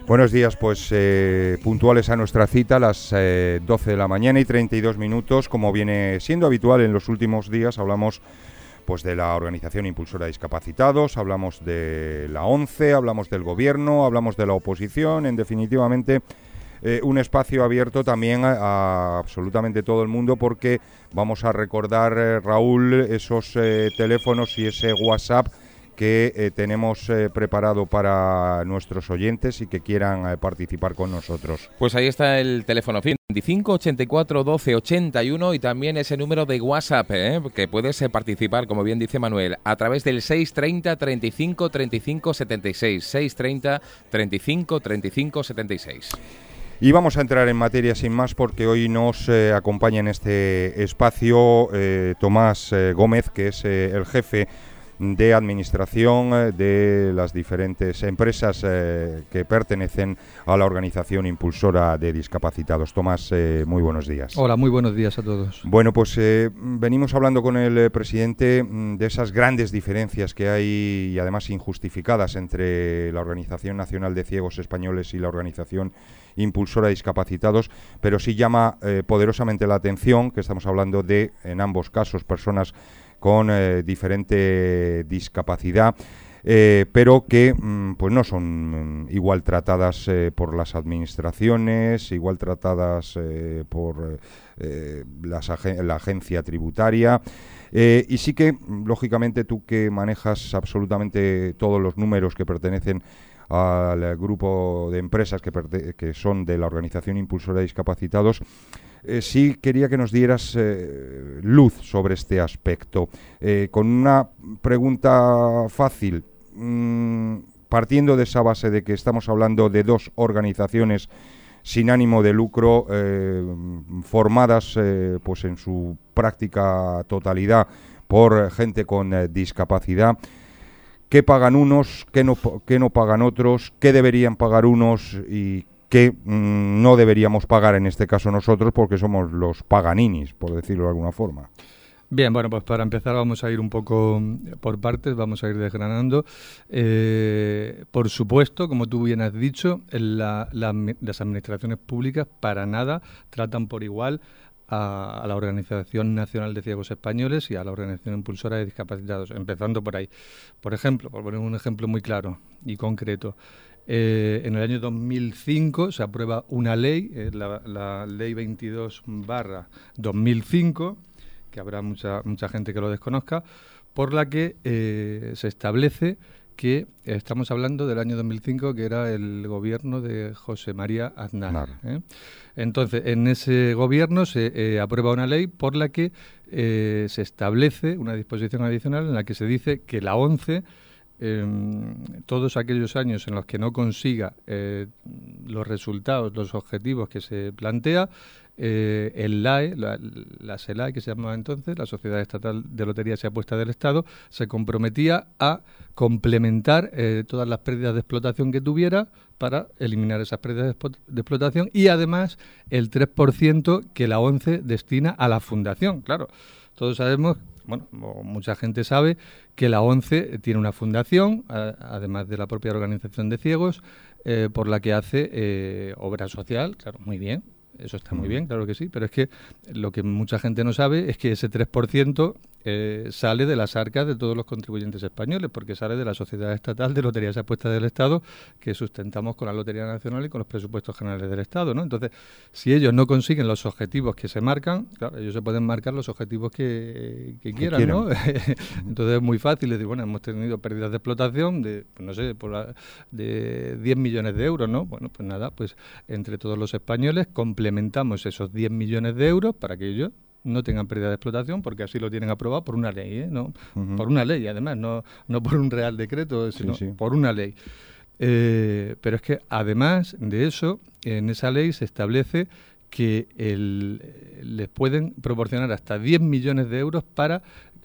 Buenos días, pues puntuales a nuestra cita, las 12 de la mañana y 32 minutos, como viene siendo habitual en los últimos días. Hablamos pues de la Organización Impulsora de Discapacitados, hablamos de la ONCE, hablamos del Gobierno, hablamos de la oposición, definitivamente un espacio abierto también a absolutamente todo el mundo, porque vamos a recordar, Raúl, esos teléfonos y ese WhatsApp que tenemos preparado para nuestros oyentes y que quieran participar con nosotros. Pues ahí está el teléfono 25 84 12 81 y también ese número de WhatsApp, que puedes participar, como bien dice Manuel, a través del 630 35 35 76, 630 35 35 76. Y vamos a entrar en materia sin más, porque hoy nos acompaña en este espacio Tomás Gómez, que es el jefe de administración de las diferentes empresas que pertenecen a la Organización Impulsora de Discapacitados. Tomás, muy buenos días. Hola, muy buenos días a todos. Bueno, pues venimos hablando con el presidente de esas grandes diferencias que hay, y además injustificadas, entre la Organización Nacional de Ciegos Españoles y la Organización Impulsora de Discapacitados, pero sí llama poderosamente la atención que estamos hablando de, en ambos casos, personas con diferente discapacidad, pero que pues no son igual tratadas por las administraciones, igual tratadas por la agencia tributaria. Y sí que, lógicamente, tú que manejas absolutamente todos los números que pertenecen al grupo de empresas que son de la Organización Impulsora de Discapacitados, sí quería que nos dieras luz sobre este aspecto, con una pregunta fácil, partiendo de esa base de que estamos hablando de dos organizaciones sin ánimo de lucro, formadas pues en su práctica totalidad por gente con discapacidad. ¿Qué pagan unos, qué no pagan otros, qué deberían pagar unos y qué no deberíamos pagar en este caso nosotros, porque somos los paganinis, por decirlo de alguna forma? Bien, bueno, pues para empezar vamos a ir un poco por partes, vamos a ir desgranando. Por supuesto, como tú bien has dicho, las administraciones públicas para nada tratan por igual a la Organización Nacional de Ciegos Españoles y a la Organización Impulsora de Discapacitados, empezando por ahí. Por ejemplo, por poner un ejemplo muy claro y concreto, en el año 2005 se aprueba una ley, la Ley 22/2005, que habrá mucha gente que lo desconozca, por la que se establece que estamos hablando del año 2005, que era el gobierno de José María Aznar. Entonces, en ese gobierno se aprueba una ley por la que se establece una disposición adicional en la que se dice que la ONCE, todos aquellos años en los que no consiga los resultados, los objetivos que se plantea, el LAE, la SELAE, que se llamaba entonces, la Sociedad Estatal de Loterías y Apuestas del Estado, se comprometía a complementar todas las pérdidas de explotación que tuviera para eliminar esas pérdidas de explotación, y además el 3% que la ONCE destina a la fundación. Claro, todos sabemos, bueno, mucha gente sabe que la ONCE tiene una fundación, además de la propia Organización de Ciegos, por la que hace obra social. Claro, muy bien. Eso está muy bien, claro que sí, pero es que lo que mucha gente no sabe es que ese 3% sale de las arcas de todos los contribuyentes españoles, porque sale de la Sociedad Estatal de Loterías y Apuestas del Estado, que sustentamos con la Lotería Nacional y con los presupuestos generales del Estado, ¿no? Entonces, si ellos no consiguen los objetivos que se marcan, claro, ellos se pueden marcar los objetivos que quieran, ¿no? Entonces es muy fácil decir, bueno, hemos tenido pérdidas de explotación de, no sé, de 10 millones de euros, ¿no? Bueno, pues nada, pues entre todos los españoles complementamos esos 10 millones de euros para que ellos no tengan pérdida de explotación, porque así lo tienen aprobado por una ley, ¿no? Por una ley, además, no por un real decreto, sino por una ley. Pero es que, además de eso, en esa ley se establece que les pueden proporcionar hasta 10 millones de euros para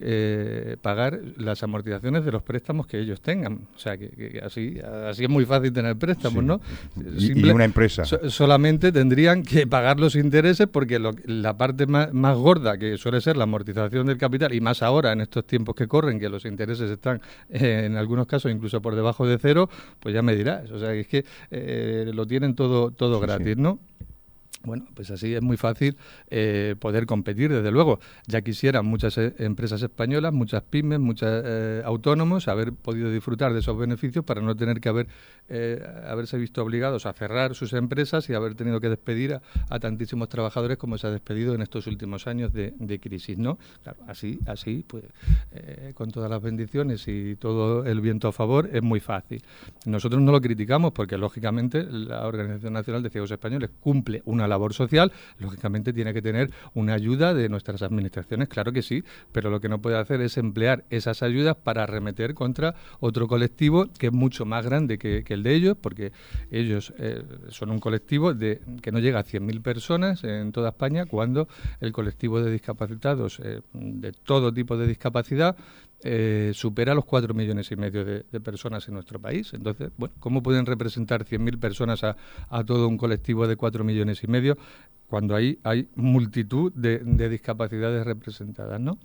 pagar las amortizaciones de los préstamos que ellos tengan. O sea, que así es muy fácil tener préstamos, ¿no? Y una empresa. Solamente tendrían que pagar los intereses porque la parte más gorda, que suele ser la amortización del capital, y más ahora en estos tiempos que corren, que los intereses están en algunos casos incluso por debajo de cero, pues ya me dirás. O sea, es que lo tienen todo gratis, ¿no? Bueno, pues así es muy fácil poder competir, desde luego. Ya quisieran muchas empresas españolas, muchas pymes, muchos autónomos haber podido disfrutar de esos beneficios para no tener que haberse visto obligados a cerrar sus empresas y haber tenido que despedir a tantísimos trabajadores como se ha despedido en estos últimos años de crisis, ¿no? Claro, así pues con todas las bendiciones y todo el viento a favor, es muy fácil. Nosotros no lo criticamos porque, lógicamente, la Organización Nacional de Ciegos Españoles cumple una labor social, lógicamente tiene que tener una ayuda de nuestras administraciones, claro que sí, pero lo que no puede hacer es emplear esas ayudas para arremeter contra otro colectivo que es mucho más grande que el de ellos, porque ellos son un colectivo que no llega a 100.000 personas en toda España, cuando el colectivo de discapacitados de todo tipo de discapacidad supera los 4,5 millones de personas en nuestro país. Entonces, bueno, ¿cómo pueden representar 100.000 personas a todo un colectivo de 4,5 millones cuando hay multitud de discapacidades representadas, ¿no?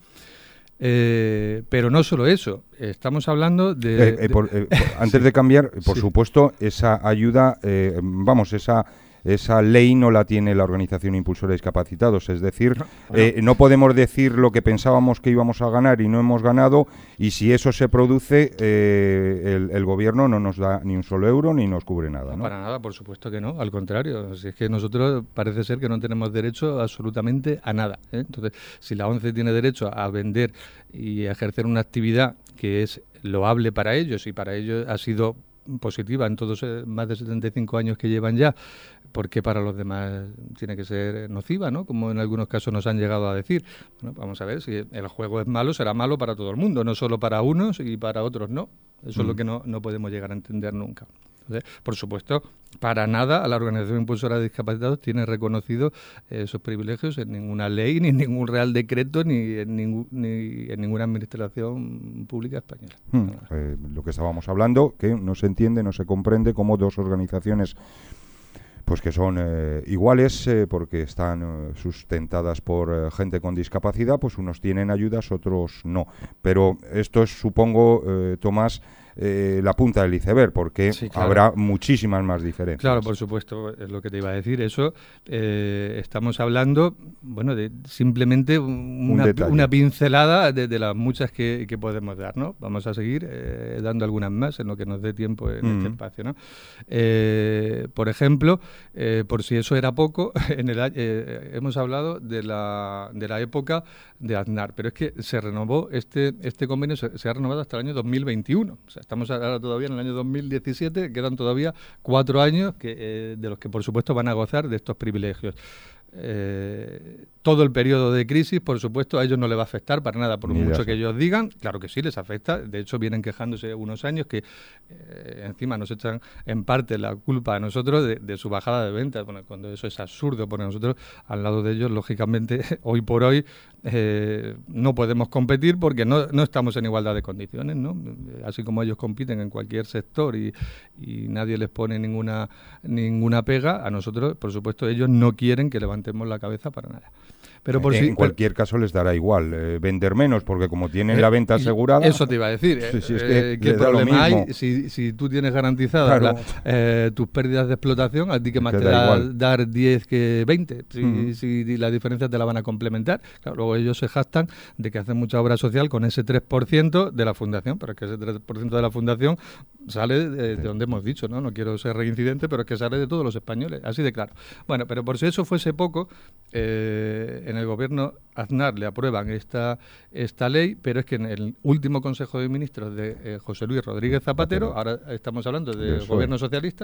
Pero no solo eso, estamos hablando antes de cambiar, por sí. supuesto, esa ayuda, esa ley no la tiene la Organización Impulsora de Discapacitados, es decir, no podemos decir lo que pensábamos que íbamos a ganar y no hemos ganado, y si eso se produce, el gobierno no nos da ni un solo euro ni nos cubre nada, ¿no? Para nada, por supuesto que no, al contrario, si es que nosotros parece ser que no tenemos derecho absolutamente a nada, ¿eh? Entonces, si la ONCE tiene derecho a vender y a ejercer una actividad que es loable para ellos, y para ellos ha sido positiva en todos más de 75 años que llevan ya, porque para los demás tiene que ser nociva, ¿no? Como en algunos casos nos han llegado a decir. Bueno, vamos a ver, si el juego es malo, será malo para todo el mundo, no solo para unos y para otros no. Eso es lo que no podemos llegar a entender nunca. Entonces, por supuesto, para nada a la Organización Impulsora de Discapacitados tiene reconocido esos privilegios en ninguna ley, ni en ningún real decreto, ni en ninguna administración pública española. Lo que estábamos hablando, que no se entiende, no se comprende cómo dos organizaciones pues que son iguales porque están sustentadas por gente con discapacidad, pues unos tienen ayudas, otros no. Pero esto es, supongo, Tomás, la punta del iceberg, porque sí, claro, habrá muchísimas más diferencias. Claro, por supuesto, es lo que te iba a decir. Eso estamos hablando, bueno, de simplemente una pincelada de las muchas que podemos dar, ¿no? Vamos a seguir dando algunas más en lo que nos dé tiempo en este espacio, ¿no? Por ejemplo, por si eso era poco, hemos hablado de la época de Aznar, pero es que se renovó este convenio, se ha renovado hasta el año 2021. O sea, estamos ahora todavía en el año 2017, quedan todavía 4 años de los que, por supuesto, van a gozar de estos privilegios. Todo el periodo de crisis, por supuesto, a ellos no les va a afectar para nada, por mucho que ellos digan. Claro que sí les afecta. De hecho, vienen quejándose unos años que encima nos echan en parte la culpa a nosotros de su bajada de ventas. Bueno, cuando eso es absurdo, porque nosotros al lado de ellos, lógicamente, hoy por hoy no podemos competir porque no estamos en igualdad de condiciones, ¿no? Así como ellos compiten en cualquier sector y nadie les pone ninguna pega, a nosotros, por supuesto, ellos no quieren que levantemos la cabeza para nada. Pero en cualquier caso les dará igual vender menos, porque como tienen la venta asegurada... Eso te iba a decir. ¿Qué problema hay si tú tienes garantizadas, claro, tus pérdidas de explotación? ¿A ti qué más te da dar 10 que 20? Si la diferencia te la van a complementar. Claro, luego ellos se jactan de que hacen mucha obra social con ese 3% de la fundación, pero es que ese 3% de la fundación sale de donde hemos dicho, ¿no? No quiero ser reincidente, pero es que sale de todos los españoles, así de claro. Bueno, pero por si eso fuese poco, en el gobierno Aznar le aprueban esta ley, pero es que en el último Consejo de Ministros de José Luis Rodríguez Zapatero, ahora estamos hablando del gobierno socialista,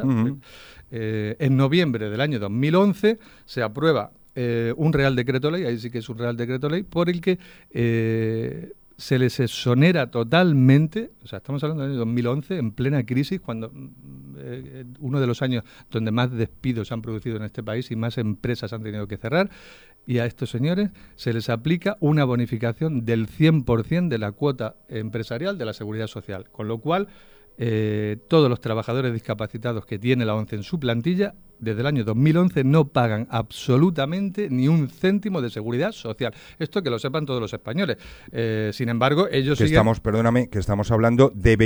en noviembre del año 2011 se aprueba un Real Decreto Ley, ahí sí que es un Real Decreto Ley, por el que se les exonera totalmente, o sea, estamos hablando del año 2011, en plena crisis, cuando uno de los años donde más despidos se han producido en este país y más empresas han tenido que cerrar, y a estos señores se les aplica una bonificación del 100% de la cuota empresarial de la Seguridad Social, con lo cual todos los trabajadores discapacitados que tiene la ONCE en su plantilla desde el año 2011 no pagan absolutamente ni un céntimo de seguridad social. Esto que lo sepan todos los españoles. Sin embargo, ellos que siguen... que estamos hablando de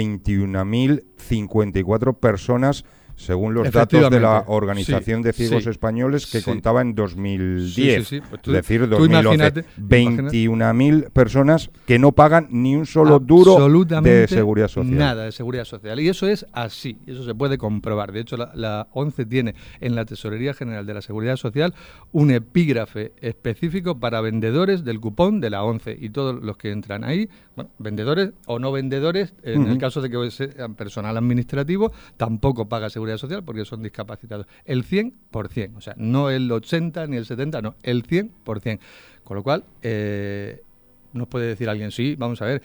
21.054 personas según los datos de la Organización de Ciegos Españoles que contaba en 2010. Pues es decir, 2011. 21.000 personas que no pagan ni un solo duro de seguridad social. Nada de seguridad social. Y eso es así. Eso se puede comprobar. De hecho, la ONCE tiene en la Tesorería General de la Seguridad Social un epígrafe específico para vendedores del cupón de la ONCE. Y todos los que entran ahí, bueno, vendedores o no vendedores, en el caso de que sean personal administrativo, tampoco paga seguridad social porque son discapacitados. El 100%, o sea, no el 80 ni el 70, no, el 100%. Con lo cual, nos puede decir alguien, sí, vamos a ver,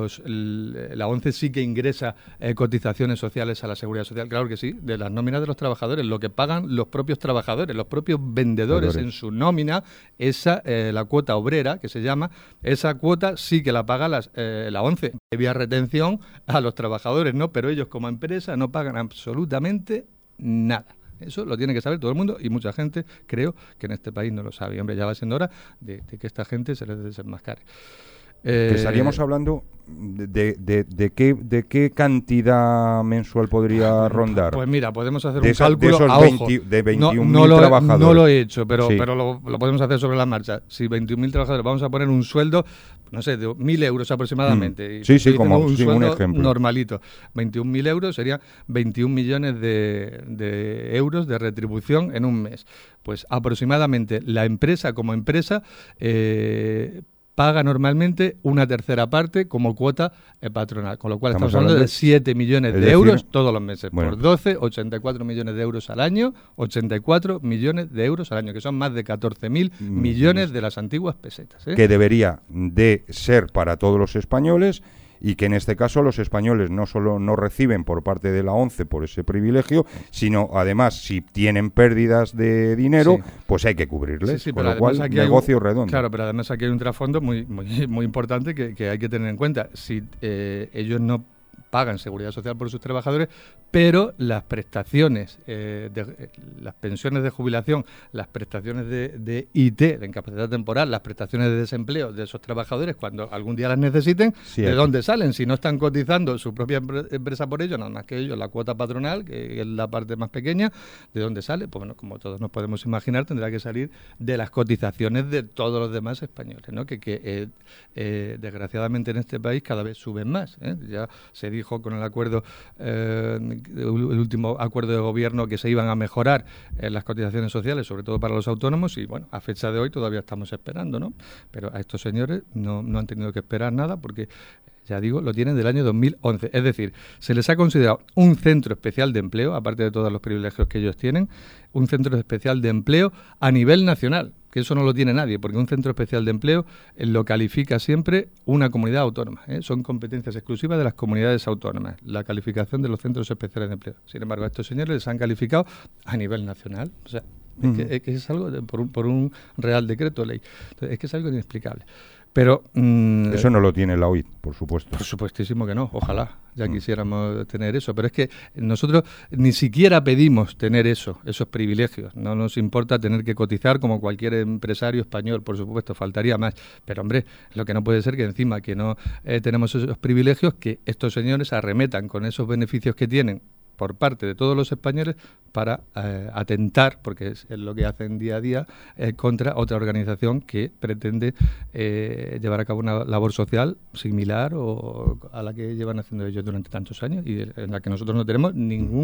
la ONCE sí que ingresa cotizaciones sociales a la Seguridad Social, claro que sí, de las nóminas de los trabajadores, lo que pagan los propios trabajadores, los propios vendedores en su nómina, esa, la cuota obrera, que se llama, esa cuota sí que la paga la ONCE, debía retención a los trabajadores, ¿no? Pero ellos como empresa no pagan absolutamente nada. Eso lo tiene que saber todo el mundo y mucha gente, creo, que en este país no lo sabe. Y, hombre, ya va siendo hora de que esta gente se les desenmascare. Estaríamos hablando de qué cantidad mensual podría rondar. Pues mira, podemos hacer un cálculo de esos a ojo. De 21.000 trabajadores. No lo he hecho, pero lo podemos hacer sobre la marcha. Si 21.000 trabajadores, vamos a poner un sueldo, no sé, de 1.000 euros aproximadamente. Como un sueldo un ejemplo. Normalito. 21.000 euros serían 21 millones de euros de retribución en un mes. Pues aproximadamente la empresa como empresa paga normalmente una tercera parte como cuota patronal, con lo cual estamos hablando de 7 millones de euros todos los meses. Bueno. Por 12, 84 millones de euros al año, 84 millones de euros al año, que son más de 14.000 millones de las antiguas pesetas. Que debería de ser para todos los españoles y que en este caso los españoles no solo no reciben por parte de la ONCE por ese privilegio, sino además si tienen pérdidas de dinero, pues hay que cubrirles, con lo cual negocio redondo. Claro, pero además aquí hay un trasfondo muy importante que hay que tener en cuenta. Si ellos no pagan seguridad social por sus trabajadores, pero las prestaciones, las pensiones de jubilación, las prestaciones de IT, de incapacidad temporal, las prestaciones de desempleo de esos trabajadores, cuando algún día las necesiten, ¿de dónde salen? Si no están cotizando su propia empresa por ello, nada más que ellos, la cuota patronal, que es la parte más pequeña, ¿de dónde sale? Pues bueno, como todos nos podemos imaginar, tendrá que salir de las cotizaciones de todos los demás españoles, ¿no? Que desgraciadamente en este país cada vez suben más, ¿eh? Ya se dijo con el acuerdo, el último acuerdo de gobierno, que se iban a mejorar las cotizaciones sociales, sobre todo para los autónomos, y bueno, a fecha de hoy todavía estamos esperando, ¿no? Pero a estos señores no han tenido que esperar nada porque, ya digo, lo tienen del año 2011. Es decir, se les ha considerado un centro especial de empleo, aparte de todos los privilegios que ellos tienen, un centro especial de empleo a nivel nacional, que eso no lo tiene nadie, porque un centro especial de empleo lo califica siempre una comunidad autónoma, ¿eh? Son competencias exclusivas de las comunidades autónomas, la calificación de los centros especiales de empleo. Sin embargo, a estos señores les han calificado a nivel nacional, o sea, es que es algo por un real decreto ley. Entonces, es que es algo inexplicable. Pero eso no lo tiene la OIT, por supuesto. Por supuestísimo que no, ojalá ya quisiéramos tener eso, pero es que nosotros ni siquiera pedimos tener esos privilegios. No nos importa tener que cotizar como cualquier empresario español, por supuesto, faltaría más. Pero hombre, lo que no puede ser que encima que no tenemos esos privilegios, que estos señores arremetan con esos beneficios que tienen por parte de todos los españoles para atentar, porque es lo que hacen día a día, contra otra organización que pretende llevar a cabo una labor social similar o a la que llevan haciendo ellos durante tantos años y en la que nosotros no tenemos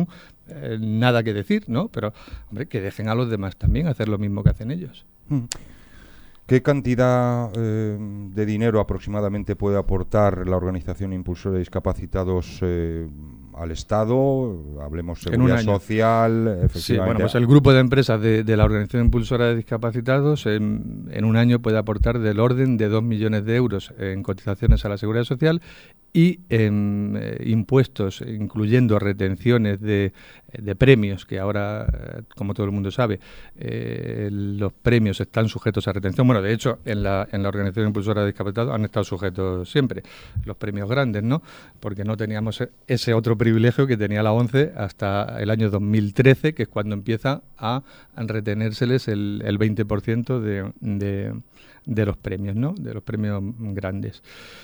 nada que decir, ¿no? Pero, hombre, que dejen a los demás también hacer lo mismo que hacen ellos. ¿Qué cantidad de dinero aproximadamente puede aportar la Organización Impulsora de Discapacitados al Estado, hablemos seguridad social, efectivamente. Sí, bueno, pues el grupo de empresas de la Organización Impulsora de Discapacitados en un año puede aportar del orden de 2 millones de euros en cotizaciones a la seguridad social y en impuestos, incluyendo retenciones de premios, que ahora, como todo el mundo sabe, los premios están sujetos a retención. Bueno, de hecho, en la Organización Impulsora de Discapacitados han estado sujetos siempre, los premios grandes, ¿no? Porque no teníamos ese otro privilegio que tenía la ONCE hasta el año 2013, que es cuando empieza a retenérseles el 20% de los premios, ¿no? De los premios grandes.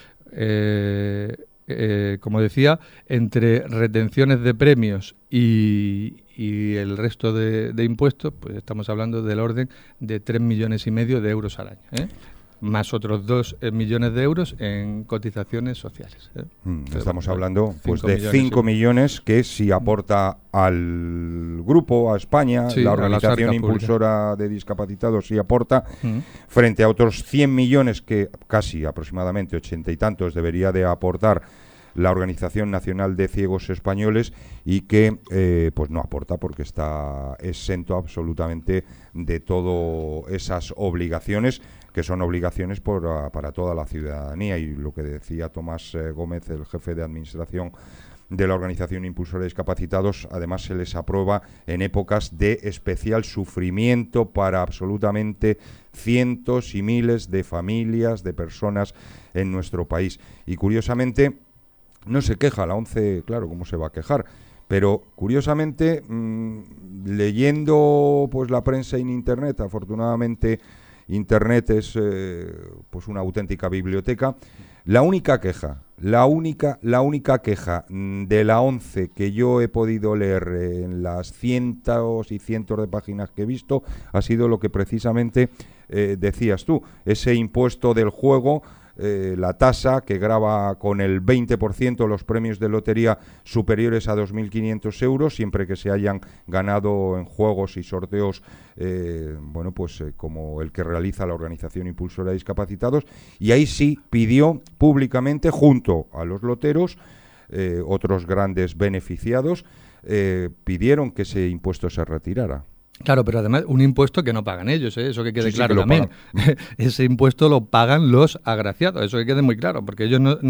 Como decía, entre retenciones de premios y el resto de impuestos, pues estamos hablando del orden de 3,5 millones de euros al año, más otros 2 millones de euros en cotizaciones sociales. Estamos hablando pues de 5 millones que si aporta al grupo, a España, sí, la Organización Impulsora de Discapacitados sí aporta, frente a otros 100 millones que casi aproximadamente 80 y tantos debería de aportar la Organización Nacional de Ciegos Españoles y que pues no aporta porque está exento absolutamente de todas esas obligaciones que son obligaciones para toda la ciudadanía. Y lo que decía Tomás Gómez, el jefe de administración de la Organización Impulsora de Discapacitados, además se les aprueba en épocas de especial sufrimiento para absolutamente cientos y miles de familias, de personas en nuestro país. Y curiosamente no se queja la ONCE, claro, ¿cómo se va a quejar? Pero curiosamente, leyendo pues la prensa en Internet, afortunadamente Internet es pues una auténtica biblioteca. La única queja de la ONCE que yo he podido leer en las cientos y cientos de páginas que he visto ha sido lo que precisamente decías tú, ese impuesto del juego. La tasa que grava con el 20% los premios de lotería superiores a 2.500 euros, siempre que se hayan ganado en juegos y sorteos, como el que realiza la Organización Impulsora de Discapacitados, y ahí sí pidió públicamente, junto a los loteros, otros grandes beneficiados, pidieron que ese impuesto se retirara. Claro, pero además un impuesto que no pagan ellos, eso que quede claro también. Ese impuesto lo pagan los agraciados, eso que quede muy claro, porque ellos no,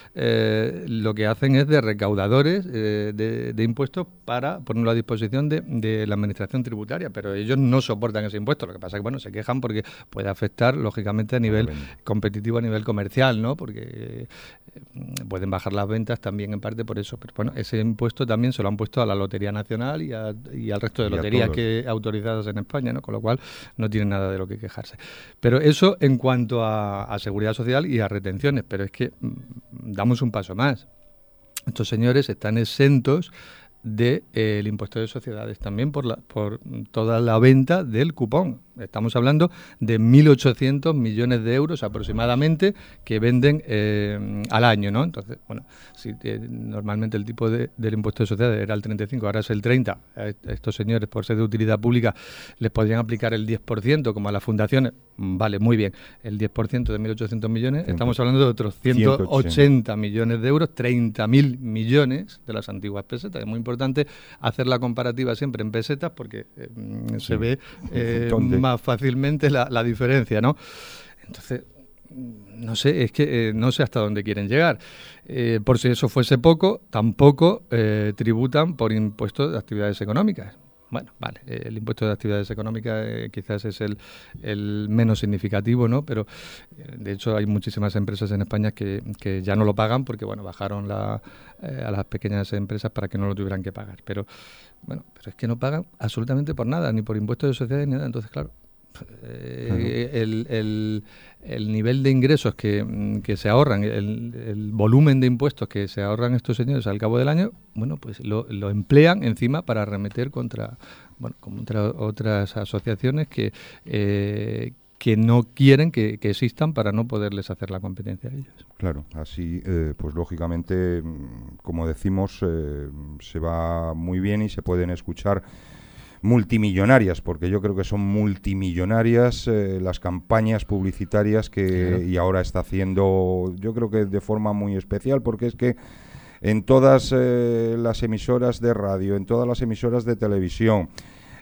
lo que hacen es de recaudadores de impuestos para ponerlo a disposición de la administración tributaria, pero ellos no soportan ese impuesto. Lo que pasa es que bueno, se quejan porque puede afectar lógicamente a nivel competitivo, a nivel comercial, ¿no? Porque pueden bajar las ventas también en parte por eso, pero bueno, ese impuesto también se lo han puesto a la Lotería Nacional y al resto de loterías que autorizadas en España, ¿no? Con lo cual no tienen nada de lo que quejarse. Pero eso en cuanto a seguridad social y a retenciones, pero es que damos un paso más. Estos señores están exentos del impuesto de sociedades también por toda la venta del cupón. Estamos hablando de 1.800 millones de euros aproximadamente que venden al año, ¿no? Entonces, bueno, si normalmente el tipo del impuesto de sociedades era el 35, ahora es el 30. A estos señores, por ser de utilidad pública, les podrían aplicar el 10%, como a las fundaciones. Vale, muy bien. El 10% de 1.800 millones, estamos hablando de otros 180 millones de euros, 30.000 millones de las antiguas pesetas. Es muy importante hacer la comparativa siempre en pesetas porque se ve más fácilmente la diferencia, ¿no? Entonces, no sé, es que no sé hasta dónde quieren llegar. Por si eso fuese poco, tampoco tributan por impuestos de actividades económicas. Bueno, vale, el impuesto de actividades económicas quizás es el menos significativo, ¿no? Pero de hecho hay muchísimas empresas en España que ya no lo pagan porque, bueno, bajaron a las pequeñas empresas para que no lo tuvieran que pagar. Pero es que no pagan absolutamente por nada, ni por impuestos de sociedades ni nada. Entonces, claro, el nivel de ingresos que se ahorran, el volumen de impuestos que se ahorran estos señores al cabo del año, bueno, pues lo emplean encima para arremeter contra otras asociaciones que no quieren que existan para no poderles hacer la competencia a ellos. Claro, así pues lógicamente, como decimos, se va muy bien y se pueden escuchar multimillonarias, porque yo creo que son multimillonarias las campañas publicitarias que y ahora está haciendo, yo creo que de forma muy especial, porque es que en todas las emisoras de radio, en todas las emisoras de televisión.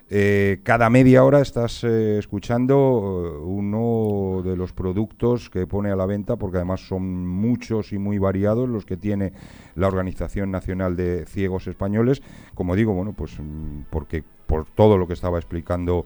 Cada media hora estás escuchando uno de los productos que pone a la venta, porque además son muchos y muy variados los que tiene la Organización Nacional de Ciegos Españoles. Como digo, bueno, pues porque por todo lo que estaba explicando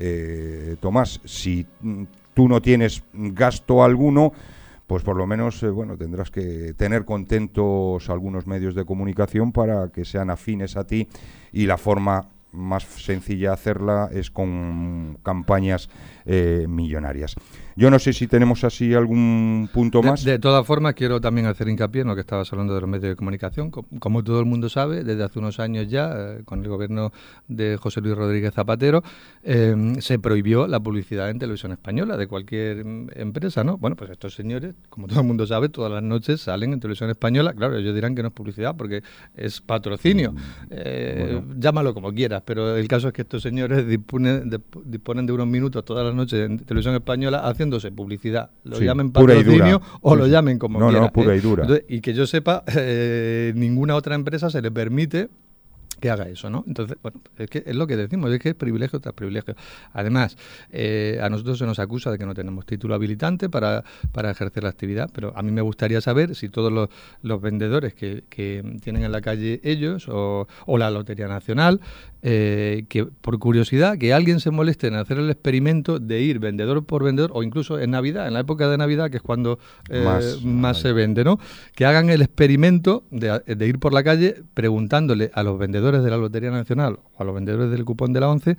Tomás, si tú no tienes gasto alguno, pues por lo menos bueno, tendrás que tener contentos algunos medios de comunicación para que sean afines a ti, y la forma más sencilla de hacerla es con campañas millonarias. Yo no sé si tenemos así algún punto más. De todas formas, quiero también hacer hincapié en lo que estabas hablando de los medios de comunicación. Como todo el mundo sabe, desde hace unos años ya, con el gobierno de José Luis Rodríguez Zapatero, se prohibió la publicidad en televisión española de cualquier empresa, ¿no? Bueno, pues estos señores, como todo el mundo sabe, todas las noches salen en televisión española. Claro, ellos dirán que no es publicidad porque es patrocinio. Bueno, llámalo como quieras, pero el caso es que estos señores disponen de unos minutos todas las noches en televisión española haciéndose publicidad. Lo llamen patrocinio o lo llamen como quieran. No, pura y dura. Entonces, y que yo sepa, ninguna otra empresa se le permite que haga eso, ¿no? Entonces, bueno, es que es lo que decimos, es que es privilegio tras privilegio. Además, a nosotros se nos acusa de que no tenemos título habilitante para ejercer la actividad, pero a mí me gustaría saber si todos los vendedores que tienen en la calle ellos o la Lotería Nacional, que por curiosidad, que alguien se moleste en hacer el experimento de ir vendedor por vendedor, o incluso en Navidad, en la época de Navidad, que es cuando más se vende, ¿no? Que hagan el experimento de ir por la calle preguntándole a los vendedores de la Lotería Nacional o a los vendedores del cupón de la ONCE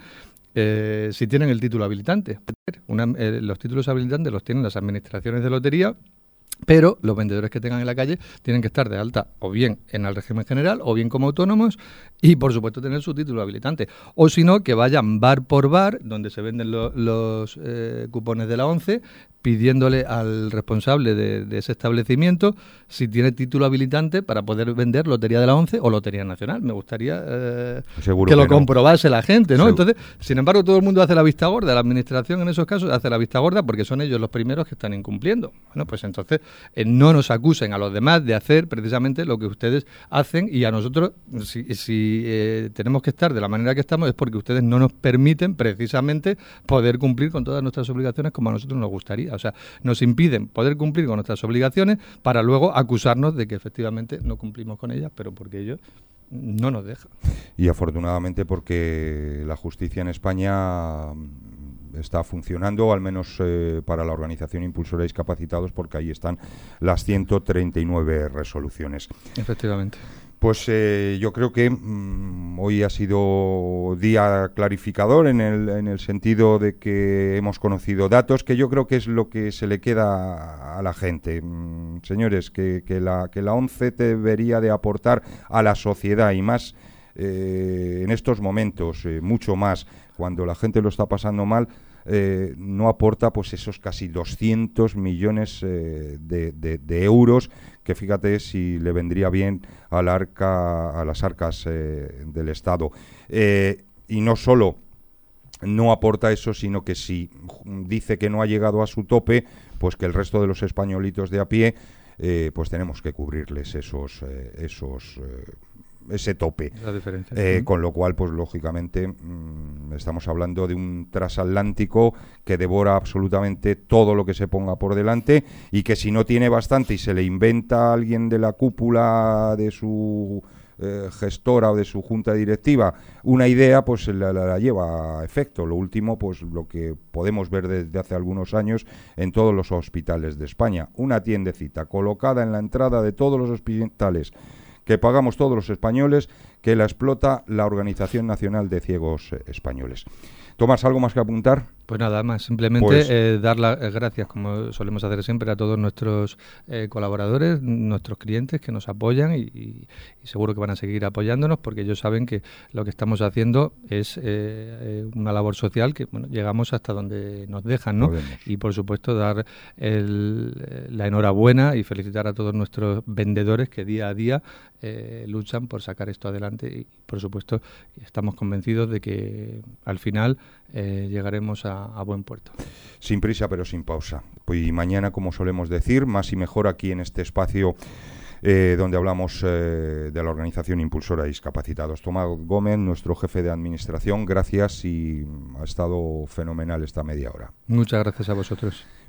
si tienen el título habilitante. Los títulos habilitantes los tienen las administraciones de lotería, pero los vendedores que tengan en la calle tienen que estar de alta o bien en el régimen general o bien como autónomos y, por supuesto, tener su título habilitante. O si no, que vayan bar por bar, donde se venden los cupones de la ONCE, pidiéndole al responsable de ese establecimiento si tiene título habilitante para poder vender Lotería de la ONCE o Lotería Nacional. Me gustaría que lo comprobase la gente, ¿no? Entonces, sin embargo, todo el mundo hace la vista gorda. La administración en esos casos hace la vista gorda porque son ellos los primeros que están incumpliendo. Bueno, pues entonces no nos acusen a los demás de hacer precisamente lo que ustedes hacen, y a nosotros, si tenemos que estar de la manera que estamos, es porque ustedes no nos permiten precisamente poder cumplir con todas nuestras obligaciones como a nosotros nos gustaría. O sea, nos impiden poder cumplir con nuestras obligaciones para luego acusarnos de que efectivamente no cumplimos con ellas, pero porque ellos no nos dejan. Y afortunadamente porque la justicia en España está funcionando, al menos para la organización Impulsora Discapacitados, porque ahí están las 139 resoluciones. Efectivamente. Pues yo creo que hoy ha sido día clarificador en el sentido de que hemos conocido datos, que yo creo que es lo que se le queda a la gente. Señores, que la ONCE debería de aportar a la sociedad, y más en estos momentos, mucho más, cuando la gente lo está pasando mal. No aporta pues esos casi 200 millones de euros, que fíjate si le vendría bien a las arcas del Estado. Y no solo no aporta eso, sino que si dice que no ha llegado a su tope, pues que el resto de los españolitos de a pie, pues tenemos que cubrirles ese tope, con lo cual, pues lógicamente estamos hablando de un transatlántico que devora absolutamente todo lo que se ponga por delante, y que si no tiene bastante y se le inventa a alguien de la cúpula de su gestora o de su junta directiva una idea, pues la lleva a efecto. Lo último, pues lo que podemos ver desde hace algunos años en todos los hospitales de España, una tiendecita colocada en la entrada de todos los hospitales que pagamos todos los españoles, que la explota la Organización Nacional de Ciegos Españoles. Tomás, ¿algo más que apuntar? Pues nada más, simplemente dar las gracias, como solemos hacer siempre, a todos nuestros colaboradores, nuestros clientes que nos apoyan y seguro que van a seguir apoyándonos, porque ellos saben que lo que estamos haciendo es una labor social que, bueno, llegamos hasta donde nos dejan, ¿no? Y por supuesto dar la enhorabuena y felicitar a todos nuestros vendedores que día a día luchan por sacar esto adelante, y por supuesto estamos convencidos de que al final llegaremos a buen puerto. Sin prisa pero sin pausa. Pues mañana, como solemos decir, más y mejor aquí en este espacio donde hablamos de la organización impulsora de discapacitados. Tomás Gómez, nuestro jefe de administración, gracias y ha estado fenomenal esta media hora. Muchas gracias a vosotros.